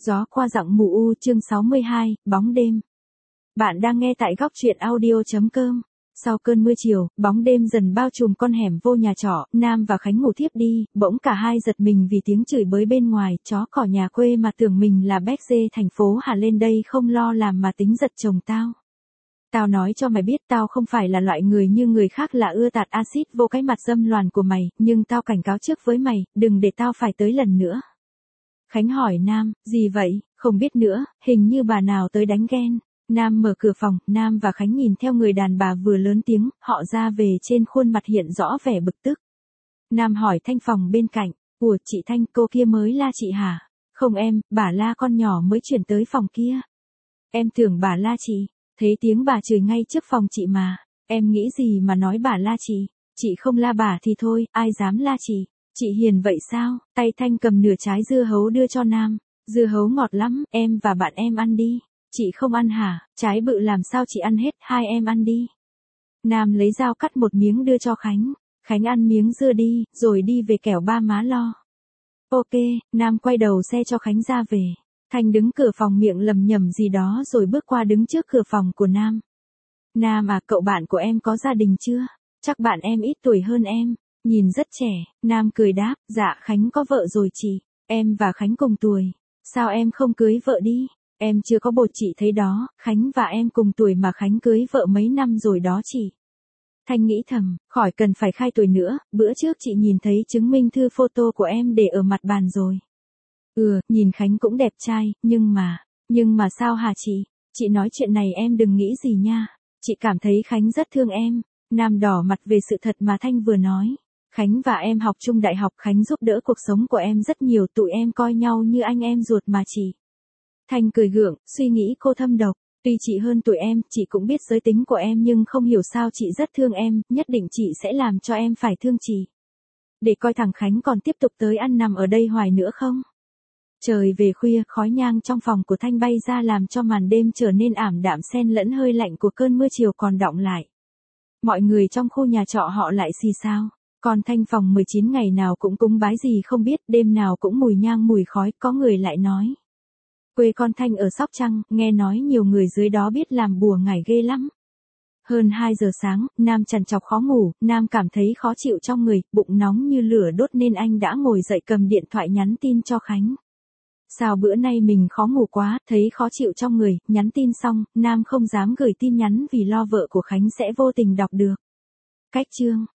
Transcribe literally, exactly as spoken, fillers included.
Gió qua giọng mù u chương sáu mươi hai, bóng đêm. Bạn đang nghe tại góc truyện audio.com. Sau cơn mưa chiều, bóng đêm dần bao trùm con hẻm vô nhà trọ, Nam và Khánh ngủ thiếp đi, bỗng cả hai giật mình vì tiếng chửi bới bên ngoài, chó cỏ nhà quê mà tưởng mình là béc dê thành phố Hà lên đây không lo làm mà tính giật chồng tao. Tao nói cho mày biết tao không phải là loại người như người khác là ưa tạt axit vô cái mặt dâm loàn của mày, nhưng tao cảnh cáo trước với mày, đừng để tao phải tới lần nữa. Khánh hỏi Nam, gì vậy, không biết nữa, hình như bà nào tới đánh ghen. Nam mở cửa phòng, Nam và Khánh nhìn theo người đàn bà vừa lớn tiếng, họ ra về trên khuôn mặt hiện rõ vẻ bực tức. Nam hỏi Thanh phòng bên cạnh, ủa chị Thanh, cô kia mới la chị hả? Không em, bà la con nhỏ mới chuyển tới phòng kia. Em tưởng bà la chị, thấy tiếng bà chửi ngay trước phòng chị mà, em nghĩ gì mà nói bà la chị, chị không la bà thì thôi, ai dám la chị. Chị hiền vậy sao? Tay Thanh cầm nửa trái dưa hấu đưa cho Nam. Dưa hấu ngọt lắm, em và bạn em ăn đi. Chị không ăn hả? Trái bự làm sao chị ăn hết, hai em ăn đi. Nam lấy dao cắt một miếng đưa cho Khánh. Khánh ăn miếng dưa đi, rồi đi về kẻo ba má lo. Ok, Nam quay đầu xe cho Khánh ra về. Thanh đứng cửa phòng miệng lầm nhầm gì đó rồi bước qua đứng trước cửa phòng của Nam. Nam à, cậu bạn của em có gia đình chưa? Chắc bạn em ít tuổi hơn em. Nhìn rất trẻ, Nam cười đáp, dạ Khánh có vợ rồi chị, em và Khánh cùng tuổi, sao em không cưới vợ đi, em chưa có bồ chị thấy đó, Khánh và em cùng tuổi mà Khánh cưới vợ mấy năm rồi đó chị. Thanh nghĩ thầm, khỏi cần phải khai tuổi nữa, bữa trước chị nhìn thấy chứng minh thư photo của em để ở mặt bàn rồi. Ừ, nhìn Khánh cũng đẹp trai, nhưng mà, nhưng mà sao hả chị, chị nói chuyện này em đừng nghĩ gì nha, chị cảm thấy Khánh rất thương em. Nam đỏ mặt về sự thật mà Thanh vừa nói. Khánh và em học chung đại học, Khánh giúp đỡ cuộc sống của em rất nhiều, tụi em coi nhau như anh em ruột mà chị. Thanh cười gượng, suy nghĩ cô thâm độc, tuy chị hơn tuổi em, chị cũng biết giới tính của em nhưng không hiểu sao chị rất thương em, nhất định chị sẽ làm cho em phải thương chị. Để coi thằng Khánh còn tiếp tục tới ăn nằm ở đây hoài nữa không? Trời về khuya, khói nhang trong phòng của Thanh bay ra làm cho màn đêm trở nên ảm đạm xen lẫn hơi lạnh của cơn mưa chiều còn đọng lại. Mọi người trong khu nhà trọ họ lại xì xao. Còn Thanh phòng mười chín ngày nào cũng cúng bái gì không biết, đêm nào cũng mùi nhang mùi khói, có người lại nói. Quê con Thanh ở Sóc Trăng, nghe nói nhiều người dưới đó biết làm bùa ngải ghê lắm. Hơn hai giờ sáng, Nam trằn trọc khó ngủ, Nam cảm thấy khó chịu trong người, bụng nóng như lửa đốt nên anh đã ngồi dậy cầm điện thoại nhắn tin cho Khánh. Sao bữa nay mình khó ngủ quá, thấy khó chịu trong người, nhắn tin xong, Nam không dám gửi tin nhắn vì lo vợ của Khánh sẽ vô tình đọc được. Cách chương